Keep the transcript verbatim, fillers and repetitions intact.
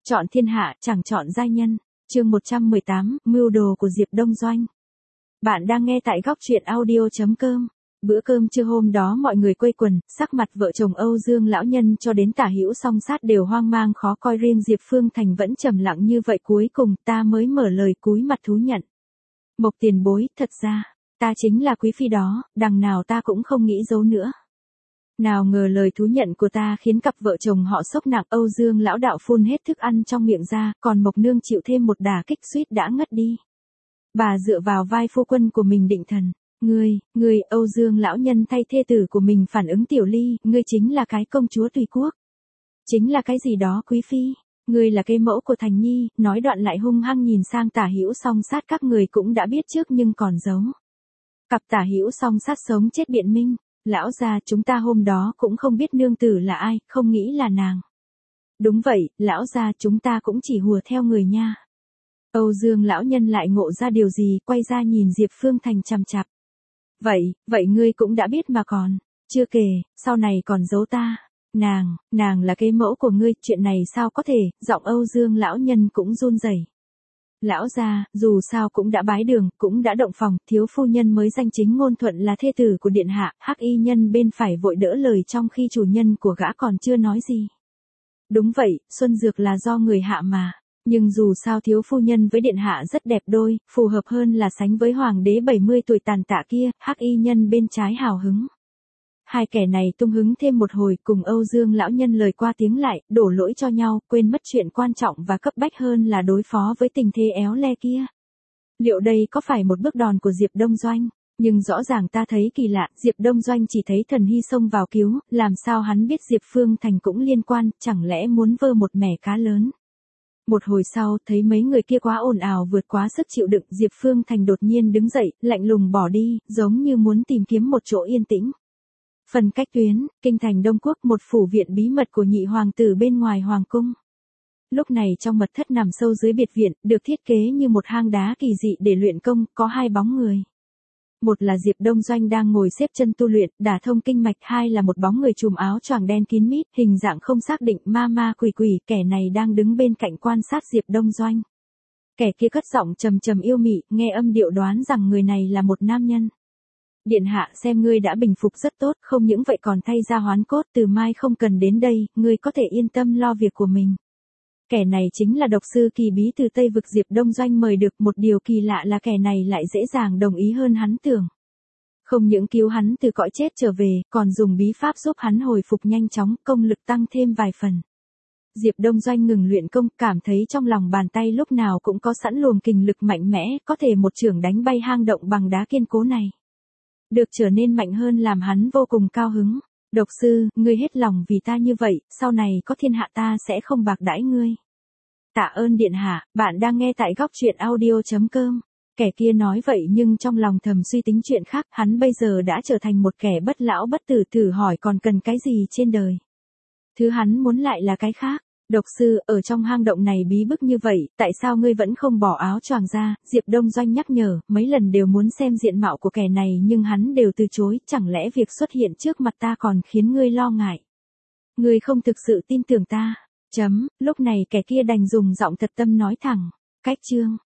Chọn thiên hạ, chẳng chọn giai nhân. Chương một trăm mười tám, mưu đồ của Diệp Đông Doanh. Bạn đang nghe tại góc truyện audio chấm com. Bữa cơm trưa hôm đó mọi người quây quần, sắc mặt vợ chồng Âu Dương lão nhân cho đến Tả Hữu Song Sát đều hoang mang khó coi, riêng Diệp Phương Thành vẫn trầm lặng như vậy. Cuối cùng ta mới mở lời cúi mặt thú nhận. Mộc tiền bối, thật ra, ta chính là quý phi đó, đằng nào ta cũng không nghĩ giấu nữa. Nào ngờ lời thú nhận của ta khiến cặp vợ chồng họ sốc nặng. Âu Dương lão đạo phun hết thức ăn trong miệng ra, còn Mộc nương chịu thêm một đả kích suýt đã ngất đi. Bà dựa vào vai phu quân của mình định thần. Ngươi, ngươi, Âu Dương lão nhân thay thê tử của mình phản ứng tiểu ly, ngươi chính là cái công chúa tùy quốc. Chính là cái gì đó quý phi, ngươi là cây mẫu của Thành Nhi, nói đoạn lại hung hăng nhìn sang Tả Hữu Song Sát. Các người cũng đã biết trước nhưng còn giấu. Cặp Tả Hữu Song Sát sống chết biện minh. Lão gia, chúng ta hôm đó cũng không biết nương tử là ai, không nghĩ là nàng. Đúng vậy, lão gia, chúng ta cũng chỉ hùa theo người nha. Âu Dương lão nhân lại ngộ ra điều gì, quay ra nhìn Diệp Phương Thành chằm chằm. Vậy, vậy ngươi cũng đã biết mà còn, chưa kể, sau này còn giấu ta. Nàng, nàng là cái mẫu của ngươi, chuyện này sao có thể? Giọng Âu Dương lão nhân cũng run rẩy. Lão gia, dù sao cũng đã bái đường, cũng đã động phòng, thiếu phu nhân mới danh chính ngôn thuận là thê tử của điện hạ. Hắc y nhân bên phải vội đỡ lời trong khi chủ nhân của gã còn chưa nói gì. Đúng vậy, xuân dược là do người hạ mà. Nhưng dù sao thiếu phu nhân với điện hạ rất đẹp đôi, phù hợp hơn là sánh với hoàng đế bảy mươi tuổi tàn tạ kia. Hắc y nhân bên trái hào hứng. Hai kẻ này tung hứng thêm một hồi, cùng Âu Dương lão nhân lời qua tiếng lại, đổ lỗi cho nhau, quên mất chuyện quan trọng và cấp bách hơn là đối phó với tình thế éo le kia. Liệu đây có phải một bước đòn của Diệp Đông Doanh? Nhưng rõ ràng ta thấy kỳ lạ, Diệp Đông Doanh chỉ thấy Thần Hy xông vào cứu, làm sao hắn biết Diệp Phương Thành cũng liên quan, chẳng lẽ muốn vơ một mẻ cá lớn? Một hồi sau, thấy mấy người kia quá ồn ào vượt quá sức chịu đựng, Diệp Phương Thành đột nhiên đứng dậy, lạnh lùng bỏ đi, giống như muốn tìm kiếm một chỗ yên tĩnh. Phần cách tuyến, kinh thành Đông Quốc, một phủ viện bí mật của nhị hoàng tử bên ngoài hoàng cung. Lúc này trong mật thất nằm sâu dưới biệt viện, được thiết kế như một hang đá kỳ dị để luyện công, có hai bóng người. Một là Diệp Đông Doanh đang ngồi xếp chân tu luyện, đả thông kinh mạch. Hai là một bóng người trùm áo choàng đen kín mít, hình dạng không xác định, ma ma quỷ quỷ. Kẻ này đang đứng bên cạnh quan sát Diệp Đông Doanh. Kẻ kia cất giọng trầm trầm yêu mị, nghe âm điệu đoán rằng người này là một nam nhân. Điện hạ, xem ngươi đã bình phục rất tốt, không những vậy còn thay ra hoán cốt, từ mai không cần đến đây, ngươi có thể yên tâm lo việc của mình. Kẻ này chính là độc sư kỳ bí từ Tây vực Diệp Đông Doanh mời được. Một điều kỳ lạ là kẻ này lại dễ dàng đồng ý hơn hắn tưởng. Không những cứu hắn từ cõi chết trở về, còn dùng bí pháp giúp hắn hồi phục nhanh chóng, công lực tăng thêm vài phần. Diệp Đông Doanh ngừng luyện công, cảm thấy trong lòng bàn tay lúc nào cũng có sẵn luồng kình lực mạnh mẽ, có thể một chưởng đánh bay hang động bằng đá kiên cố này. Được trở nên mạnh hơn làm hắn vô cùng cao hứng. Độc sư, ngươi hết lòng vì ta như vậy, sau này có thiên hạ ta sẽ không bạc đãi ngươi. Tạ ơn điện hạ. Bạn đang nghe tại góc truyện audio chấm com. Kẻ kia nói vậy nhưng trong lòng thầm suy tính chuyện khác, hắn bây giờ đã trở thành một kẻ bất lão bất tử, thử hỏi còn cần cái gì trên đời. Thứ hắn muốn lại là cái khác. Độc sư, ở trong hang động này bí bức như vậy, tại sao ngươi vẫn không bỏ áo choàng ra? Diệp Đông Doanh nhắc nhở, mấy lần đều muốn xem diện mạo của kẻ này nhưng hắn đều từ chối, chẳng lẽ việc xuất hiện trước mặt ta còn khiến ngươi lo ngại? Ngươi không thực sự tin tưởng ta. Chấm, lúc này kẻ kia đành dùng giọng thật tâm nói thẳng. Cách chương.